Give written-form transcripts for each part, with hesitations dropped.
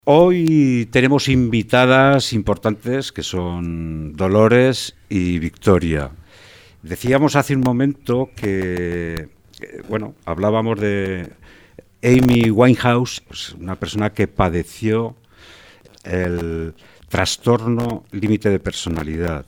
Hoy tenemos invitadas importantes que son Dolores y Victoria. Decíamos hace un momento que, hablábamos de Amy Winehouse, pues una persona que padeció el trastorno límite de personalidad.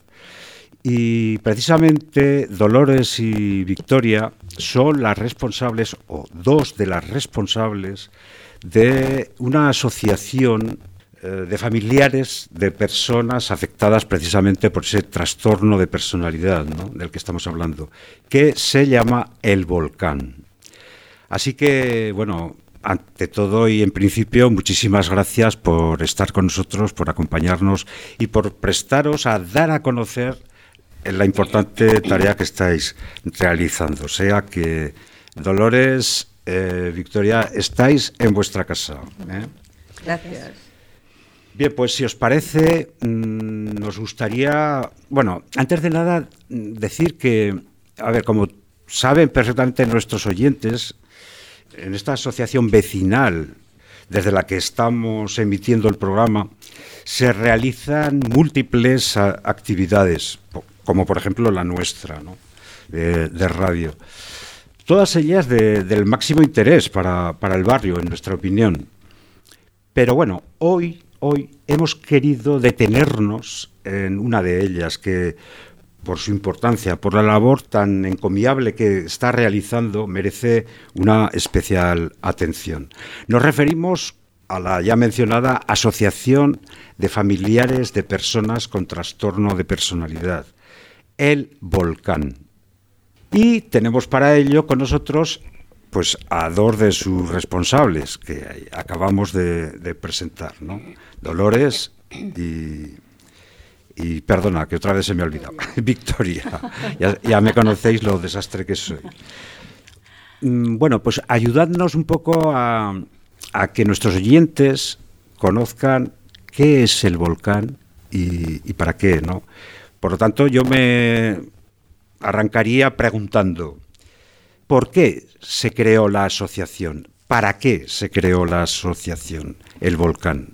Y precisamente Dolores y Victoria son las responsables, o dos de las responsables, de una asociación de familiares de personas afectadas precisamente por ese trastorno de personalidad, ¿no?, del que estamos hablando, que se llama El Volcán. Así que, ante todo y en principio, muchísimas gracias por estar con nosotros, por acompañarnos y por prestaros a dar a conocer la importante tarea que estáis realizando. O sea que, Dolores, Victoria, estáis en vuestra casa. Gracias. Bien, pues si os parece, nos gustaría, antes de nada, decir que, como saben perfectamente nuestros oyentes, en esta asociación vecinal desde la que estamos emitiendo el programa, se realizan múltiples actividades, como por ejemplo la nuestra, ¿no?, de radio. Todas ellas del máximo interés para el barrio, en nuestra opinión. Pero hoy hemos querido detenernos en una de ellas que, por su importancia, por la labor tan encomiable que está realizando, merece una especial atención. Nos referimos a la ya mencionada Asociación de Familiares de Personas con Trastorno de Personalidad, El Volcán. Y tenemos para ello con nosotros pues a dos de sus responsables que acabamos de presentar, ¿no? Dolores y perdona, que otra vez se me ha olvidado, Victoria. Ya me conocéis lo desastre que soy. Pues ayudadnos un poco a que nuestros oyentes conozcan qué es el volcán y para qué, ¿no? Por lo tanto, yo me arrancaría preguntando, ¿por qué se creó la asociación? ¿Para qué se creó la asociación El Volcán?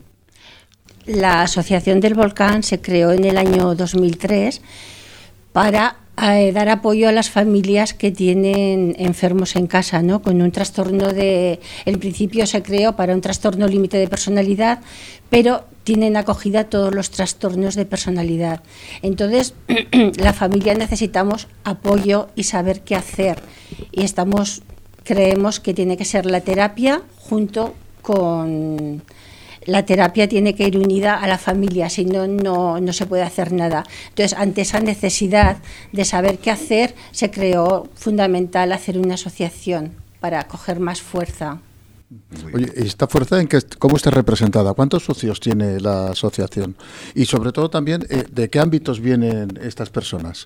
La Asociación del Volcán se creó en el año 2003 para dar apoyo a las familias que tienen enfermos en casa, ¿no?, con un trastorno en principio se creó para un trastorno límite de personalidad, pero tienen acogida todos los trastornos de personalidad. Entonces, la familia necesitamos apoyo y saber qué hacer. Y creemos que tiene que ser la terapia junto con... La terapia tiene que ir unida a la familia, si no, no se puede hacer nada. Entonces, ante esa necesidad de saber qué hacer, se creó fundamental hacer una asociación para coger más fuerza. Oye, ¿esta fuerza cómo está representada? ¿Cuántos socios tiene la asociación? Y sobre todo también, ¿de qué ámbitos vienen estas personas?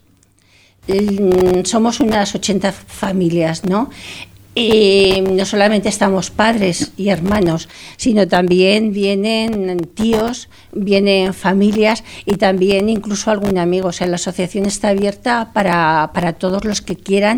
Somos unas 80 familias, ¿no? Y no solamente estamos padres y hermanos, sino también vienen tíos, vienen familias y también incluso algún amigo. O sea, la asociación está abierta para todos los que quieran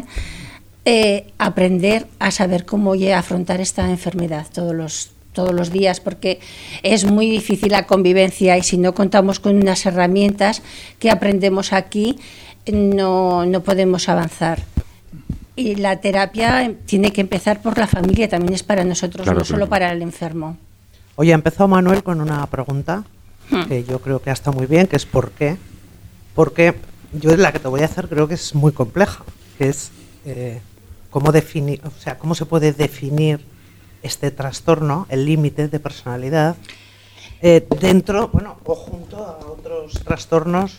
aprender a saber cómo afrontar esta enfermedad todos los días, porque es muy difícil la convivencia y si no contamos con unas herramientas que aprendemos aquí, no podemos avanzar. Y la terapia tiene que empezar por la familia, también es para nosotros, claro, no solo para el enfermo. Oye, ha empezado Manuel con una pregunta que yo creo que está muy bien, que es ¿por qué? Porque yo la que te voy a hacer creo que es muy compleja, que es cómo se puede definir este trastorno, el límite de personalidad, dentro, o junto a otros trastornos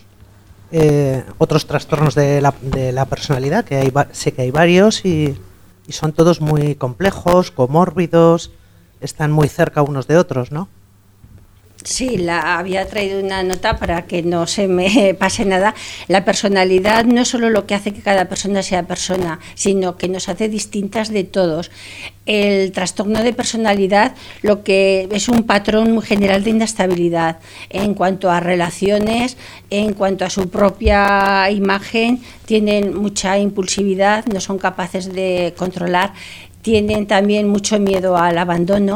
de la personalidad, que sé que hay varios y son todos muy complejos, comórbidos, están muy cerca unos de otros, ¿no? Sí, había traído una nota para que no se me pase nada. La personalidad no es solo lo que hace que cada persona sea persona, sino que nos hace distintas de todos. El trastorno de personalidad lo que es un patrón muy general de inestabilidad en cuanto a relaciones, en cuanto a su propia imagen, tienen mucha impulsividad, no son capaces de controlar, tienen también mucho miedo al abandono.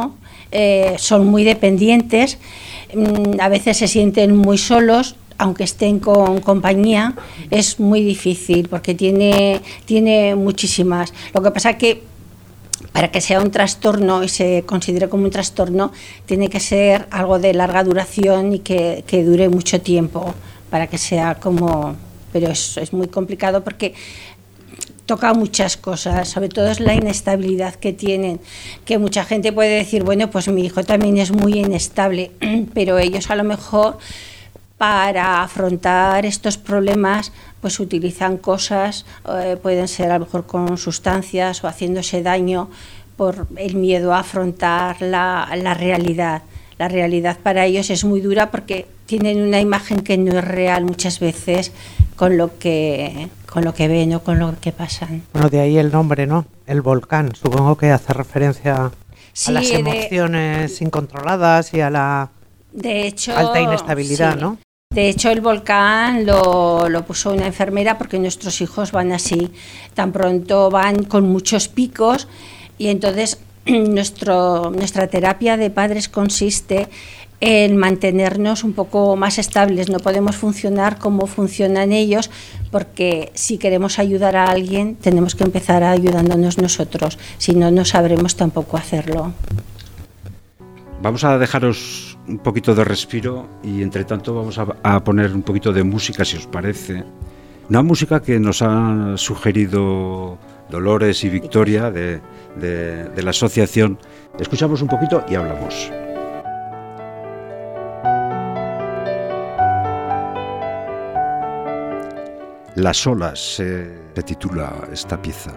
son muy dependientes, a veces se sienten muy solos, aunque estén con compañía, es muy difícil porque tiene muchísimas. Lo que pasa que para que sea un trastorno y se considere como un trastorno, tiene que ser algo de larga duración y que dure mucho tiempo para que sea como... Pero es muy complicado porque toca muchas cosas, sobre todo es la inestabilidad que tienen, que mucha gente puede decir, bueno, pues mi hijo también es muy inestable, pero ellos a lo mejor para afrontar estos problemas pues utilizan cosas, pueden ser a lo mejor con sustancias o haciéndose daño por el miedo a afrontar la realidad. La realidad para ellos es muy dura porque tienen una imagen que no es real muchas veces con lo que ven o con lo que pasan. Bueno, de ahí el nombre, ¿no? El volcán. Supongo que hace referencia Sí, a las emociones incontroladas y a la alta inestabilidad, sí. ¿no? De hecho, el volcán lo puso una enfermera porque nuestros hijos van así, tan pronto van con muchos picos y entonces nuestra terapia de padres consiste en mantenernos un poco más estables. No podemos funcionar como funcionan ellos porque si queremos ayudar a alguien tenemos que empezar ayudándonos nosotros, si no, no sabremos tampoco hacerlo. Vamos a dejaros un poquito de respiro y entre tanto vamos a poner un poquito de música, si os parece. Una música que nos ha sugerido Dolores y Victoria de la asociación. Escuchamos un poquito y hablamos. Las olas se titula esta pieza.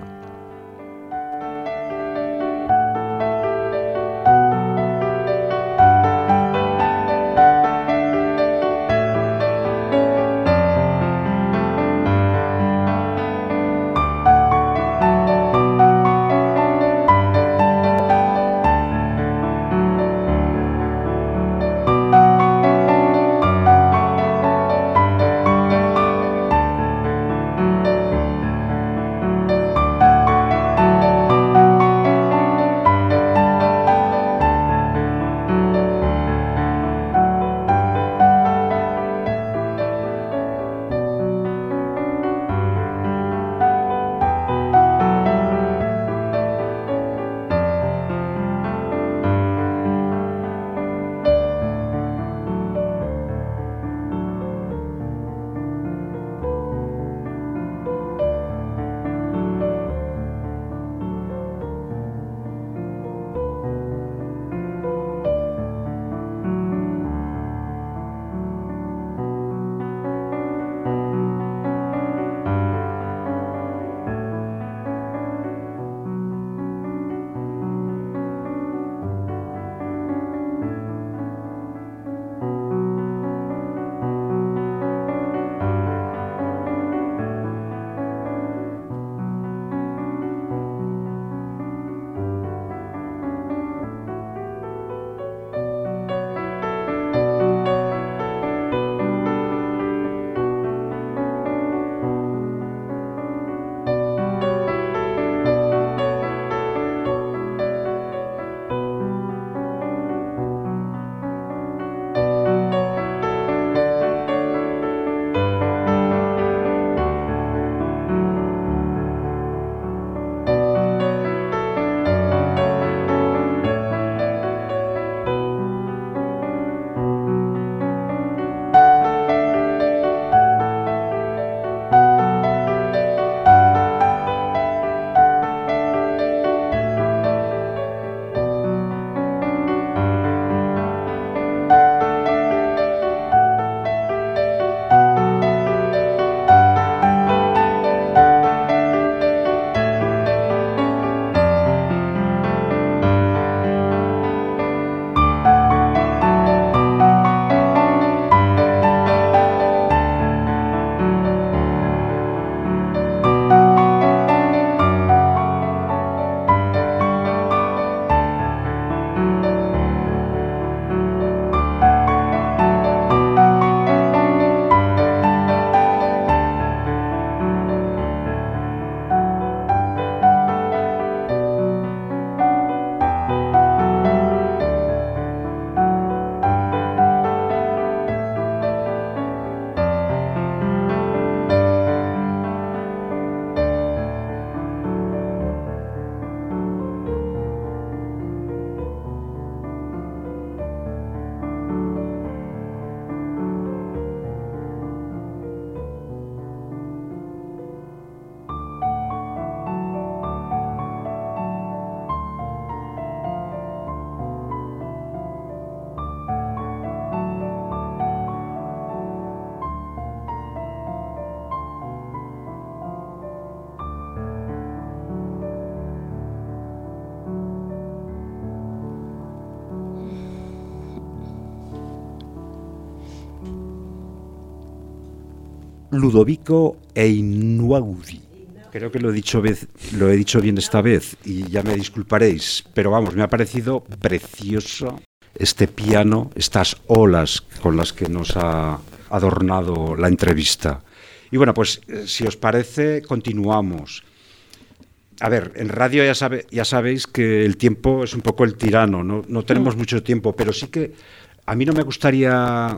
Ludovico Einaudi. Creo que lo he dicho bien esta vez y ya me disculparéis, pero vamos, me ha parecido precioso este piano, estas olas con las que nos ha adornado la entrevista. Y bueno, pues si os parece, continuamos. A ver, en radio ya sabéis que el tiempo es un poco el tirano, no tenemos mucho tiempo, pero sí que a mí no me gustaría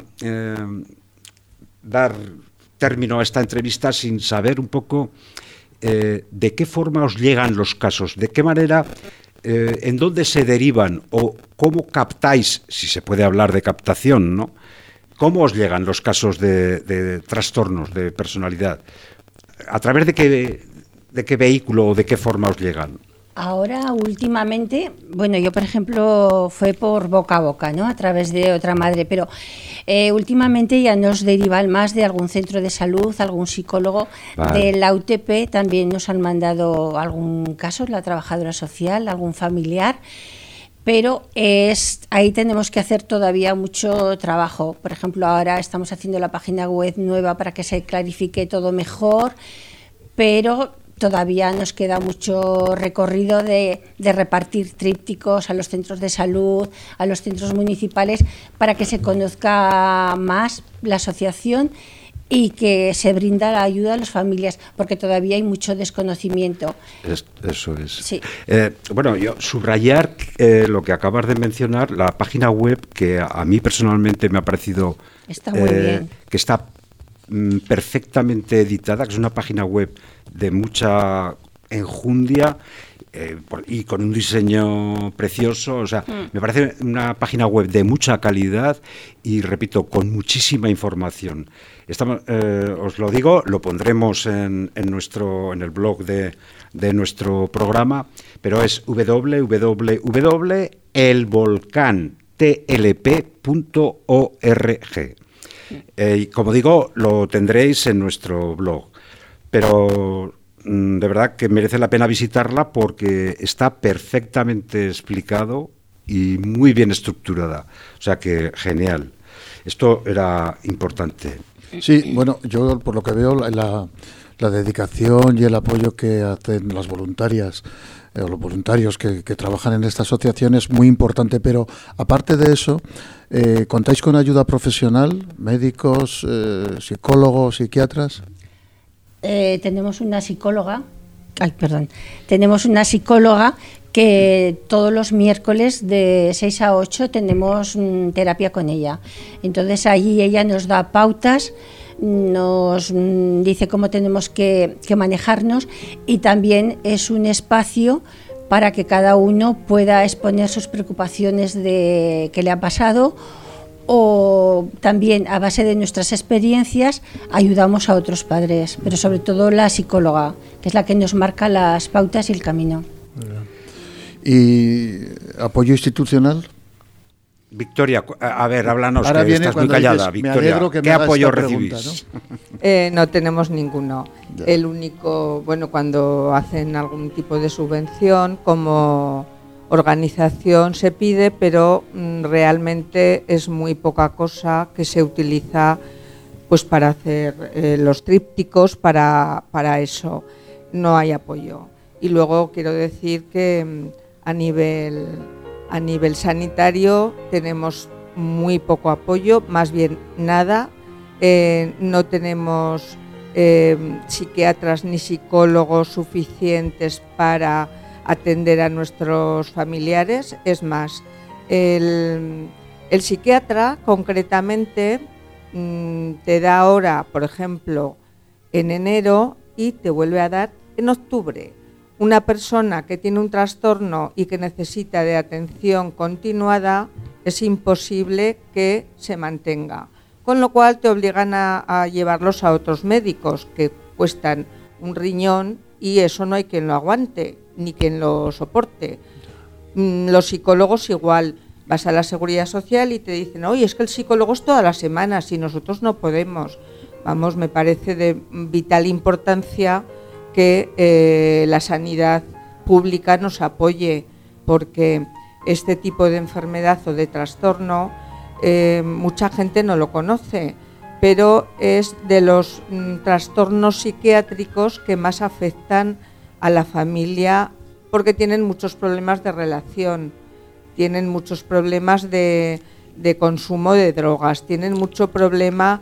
dar término a esta entrevista sin saber un poco de qué forma os llegan los casos, de qué manera, en dónde se derivan o cómo captáis, si se puede hablar de captación, ¿no? ¿Cómo os llegan los casos de trastornos de personalidad? ¿A través de qué vehículo o de qué forma os llegan? Ahora, últimamente, bueno, yo por ejemplo fue por boca a boca, ¿no? A través de otra madre, pero últimamente ya nos derivan más de algún centro de salud, algún psicólogo. Vale. De la UTP también nos han mandado algún caso, la trabajadora social, algún familiar, pero ahí tenemos que hacer todavía mucho trabajo. Por ejemplo, ahora estamos haciendo la página web nueva para que se clarifique todo mejor, pero todavía nos queda mucho recorrido de repartir trípticos a los centros de salud, a los centros municipales, para que se conozca más la asociación y que se brinda la ayuda a las familias, porque todavía hay mucho desconocimiento. Eso es. Sí. Bueno, yo subrayar lo que acabas de mencionar, la página web, que a mí personalmente me ha parecido está muy bien. Que está perfectamente editada, que es una página web de mucha enjundia y con un diseño precioso, o sea, me parece una página web de mucha calidad y, repito, con muchísima información. Os lo digo, lo pondremos en el blog de nuestro programa, pero es www.elvolcantlp.org. Y como digo, lo tendréis en nuestro blog, pero de verdad que merece la pena visitarla porque está perfectamente explicado y muy bien estructurada, o sea que genial. Esto era importante. Sí, bueno, yo por lo que veo la dedicación y el apoyo que hacen las voluntarias o los voluntarios que trabajan en esta asociación es muy importante, pero aparte de eso, ¿contáis con ayuda profesional, médicos, psicólogos, psiquiatras? Tenemos una psicóloga, que todos los miércoles de 6 a 8 tenemos terapia con ella. Entonces allí ella nos da pautas, nos dice cómo tenemos que manejarnos, y también es un espacio para que cada uno pueda exponer sus preocupaciones de qué le ha pasado, o también a base de nuestras experiencias ayudamos a otros padres, pero sobre todo la psicóloga, que es la que nos marca las pautas y el camino. ¿Y apoyo institucional? Victoria, a ver, háblanos, ahora que estás muy callada. Dices, Victoria, ¿qué apoyo recibís? Pregunta, ¿no? No tenemos ninguno. Ya. El único, bueno, cuando hacen algún tipo de subvención como organización se pide, pero realmente es muy poca cosa que se utiliza pues para hacer los trípticos, para eso. No hay apoyo. Y luego quiero decir que a nivel sanitario tenemos muy poco apoyo, más bien nada. No tenemos psiquiatras ni psicólogos suficientes para atender a nuestros familiares. Es más, el psiquiatra concretamente te da ahora, por ejemplo, en enero y te vuelve a dar en octubre. Una persona que tiene un trastorno y que necesita de atención continuada, es imposible que se mantenga. Con lo cual te obligan a llevarlos a otros médicos que cuestan un riñón, y eso no hay quien lo aguante ni quien lo soporte. Los psicólogos igual, vas a la Seguridad Social y te dicen, oye, es que el psicólogo es todas las semanas y nosotros no podemos. Vamos, me parece de vital importancia que la sanidad pública nos apoye, porque este tipo de enfermedad o de trastorno mucha gente no lo conoce. pero es de los trastornos psiquiátricos que más afectan a la familia porque tienen muchos problemas de relación, tienen muchos problemas de consumo de drogas, tienen mucho problema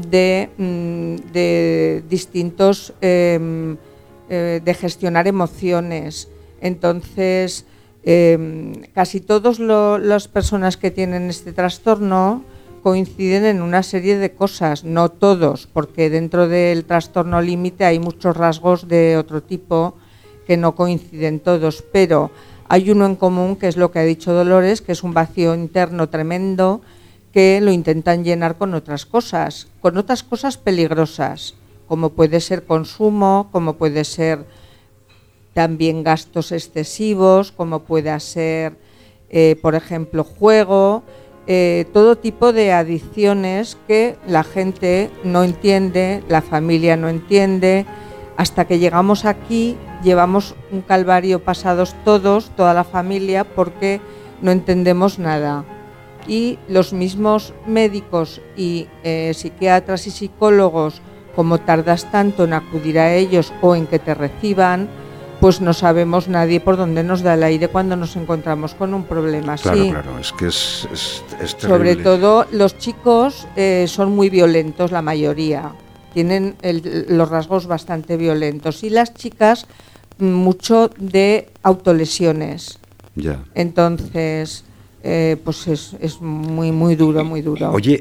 de distintos de gestionar emociones. Entonces, casi todas las personas que tienen este trastorno coinciden en una serie de cosas, no todos, porque dentro del trastorno límite hay muchos rasgos de otro tipo que no coinciden todos, pero hay uno en común, que es lo que ha dicho Dolores, que es un vacío interno tremendo que lo intentan llenar con otras cosas peligrosas, como puede ser consumo, como puede ser también gastos excesivos, como puede ser, por ejemplo, juego, todo tipo de adicciones que la gente no entiende, la familia no entiende. Hasta que llegamos aquí, llevamos un calvario pasados todos, toda la familia, porque no entendemos nada. Y los mismos médicos y psiquiatras y psicólogos, como tardas tanto en acudir a ellos o en que te reciban, pues no sabemos nadie por dónde nos da el aire cuando nos encontramos con un problema así. Claro, es que es terrible. Sobre todo los chicos son muy violentos, la mayoría, tienen los rasgos bastante violentos, y las chicas mucho de autolesiones. Ya. Entonces, pues es muy duro, muy duro. Oye,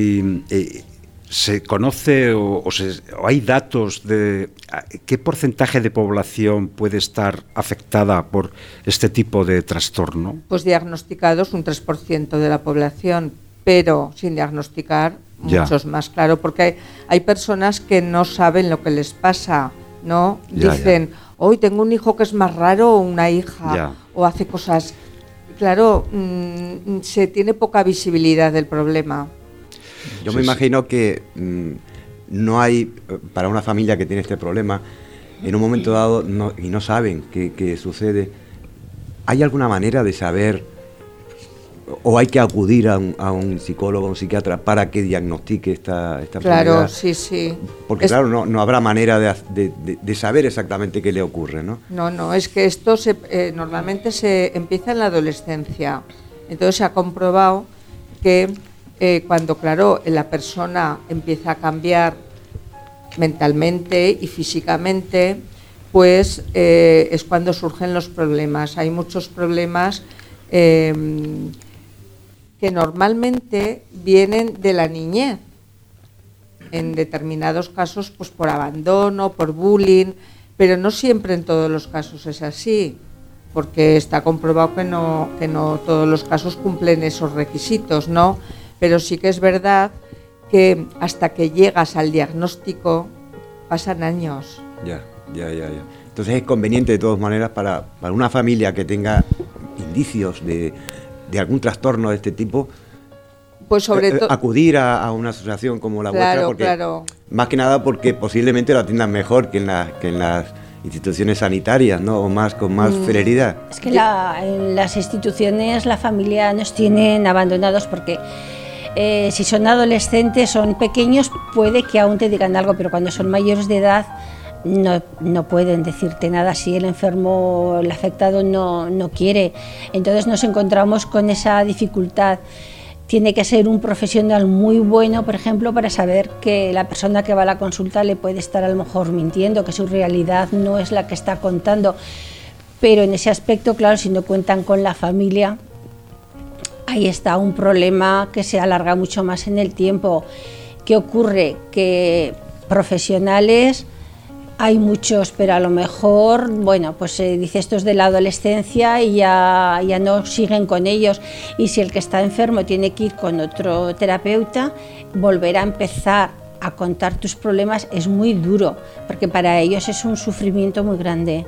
¿se conoce o hay datos de qué porcentaje de población puede estar afectada por este tipo de trastorno? Pues diagnosticados un 3% de la población, pero sin diagnosticar muchos más, claro, porque hay personas que no saben lo que les pasa, ¿no? Dicen, hoy tengo un hijo que es más raro, o una hija, o hace cosas. Claro, se tiene poca visibilidad del problema. Yo me imagino que no hay, para una familia que tiene este problema, en un momento dado y no saben qué sucede, ¿hay alguna manera de saber o hay que acudir a un psicólogo, a un psiquiatra para que diagnostique esta enfermedad? Claro, sí. Porque claro, no habrá manera de saber exactamente qué le ocurre, ¿no? No, es que esto normalmente se empieza en la adolescencia. Entonces se ha comprobado que cuando, claro, la persona empieza a cambiar mentalmente y físicamente, pues es cuando surgen los problemas. Hay muchos problemas que normalmente vienen de la niñez, en determinados casos pues por abandono, por bullying, pero no siempre en todos los casos es así, porque está comprobado que no todos los casos cumplen esos requisitos, ¿no? Pero sí que es verdad que hasta que llegas al diagnóstico pasan años. Ya. Entonces es conveniente de todas maneras para una familia que tenga indicios de algún trastorno de este tipo, pues sobre todo acudir a una asociación como la vuestra, porque más que nada porque posiblemente lo atiendan mejor que en las instituciones sanitarias, ¿no? O con más celeridad. Es que en las instituciones la familia nos tienen abandonados porque si son adolescentes, son pequeños, puede que aún te digan algo, pero cuando son mayores de edad no pueden decirte nada si el enfermo, el afectado no quiere. Entonces nos encontramos con esa dificultad. Tiene que ser un profesional muy bueno, por ejemplo, para saber que la persona que va a la consulta le puede estar a lo mejor mintiendo, que su realidad no es la que está contando. Pero en ese aspecto, claro, si no cuentan con la familia, ahí está un problema que se alarga mucho más en el tiempo. ¿Qué ocurre? Que profesionales hay muchos, pero a lo mejor, bueno, pues se dice esto es de la adolescencia y ya no siguen con ellos. Y si el que está enfermo tiene que ir con otro terapeuta, volver a empezar a contar tus problemas es muy duro, porque para ellos es un sufrimiento muy grande.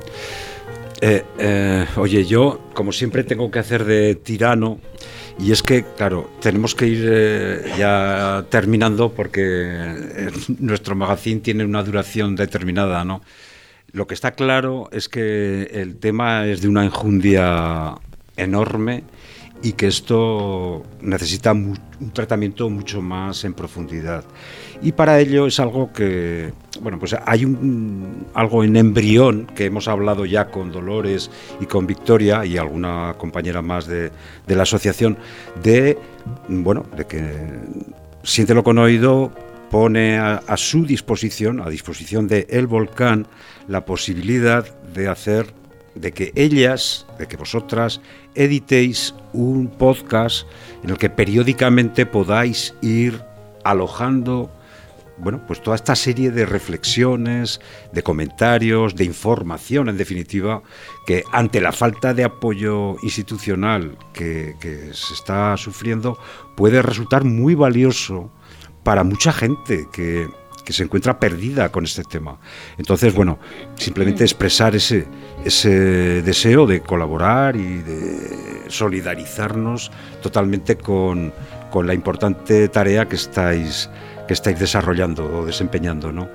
Oye, yo como siempre tengo que hacer de tirano, y es que, claro, tenemos que ir ya terminando porque nuestro magazine tiene una duración determinada, ¿no? Lo que está claro es que el tema es de una enjundia enorme y que esto necesita un tratamiento mucho más en profundidad. Y para ello es algo que, bueno, pues hay algo en embrión que hemos hablado ya con Dolores y con Victoria y alguna compañera más de la asociación, de que Siéntelo con Oído pone a su disposición, a disposición de El Volcán, la posibilidad de que vosotras editéis un podcast en el que periódicamente podáis ir alojando, bueno, pues toda esta serie de reflexiones, de comentarios, de información, en definitiva, que ante la falta de apoyo institucional que se está sufriendo, puede resultar muy valioso para mucha gente que se encuentra perdida con este tema. Entonces, bueno, simplemente expresar ese deseo de colaborar y de solidarizarnos totalmente con la importante tarea que estáis desarrollando o desempeñando, ¿no?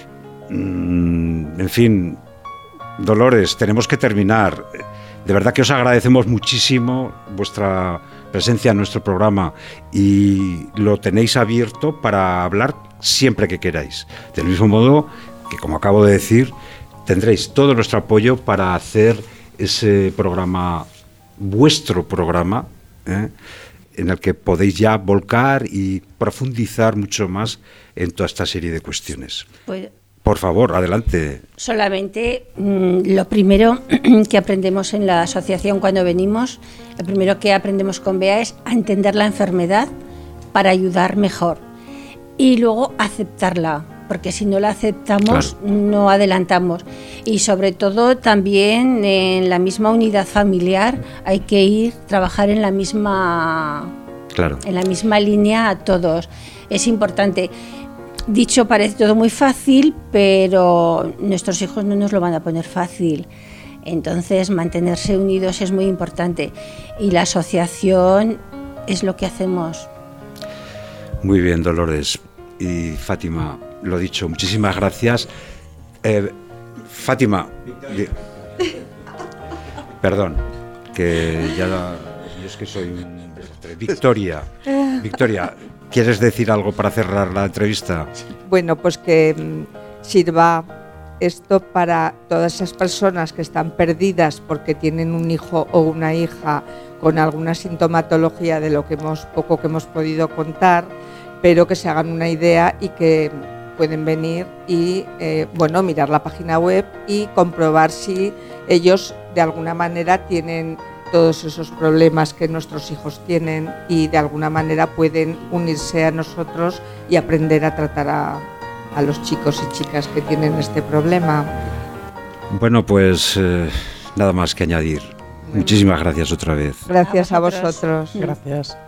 En fin, Dolores, tenemos que terminar. De verdad que os agradecemos muchísimo vuestra presencia en nuestro programa y lo tenéis abierto para hablar siempre que queráis. Del mismo modo que, como acabo de decir, tendréis todo nuestro apoyo para hacer ese programa, vuestro programa, en el que podéis ya volcar y profundizar mucho más en toda esta serie de cuestiones. Pues, por favor, adelante. Solamente lo primero que aprendemos en la asociación cuando venimos, lo primero que aprendemos con Bea es a entender la enfermedad para ayudar mejor y luego aceptarla, porque si no la aceptamos, claro, no adelantamos. Y sobre todo también en la misma unidad familiar hay que trabajar en la misma, claro, en la misma línea a todos. Es importante. Dicho parece todo muy fácil, pero nuestros hijos no nos lo van a poner fácil. Entonces, mantenerse unidos es muy importante. Y la asociación es lo que hacemos. Muy bien, Dolores. Y Fátima, lo dicho, muchísimas gracias. Fátima, perdón, que ya yo es que soy un desastre. Victoria, ¿quieres decir algo para cerrar la entrevista? Bueno, pues que sirva esto para todas esas personas que están perdidas porque tienen un hijo o una hija con alguna sintomatología de lo que poco que hemos podido contar, pero que se hagan una idea y que pueden venir y mirar la página web y comprobar si ellos de alguna manera tienen todos esos problemas que nuestros hijos tienen y de alguna manera pueden unirse a nosotros y aprender a tratar a los chicos y chicas que tienen este problema. Bueno, pues nada más que añadir. Muchísimas gracias otra vez. Gracias a vosotros. Gracias.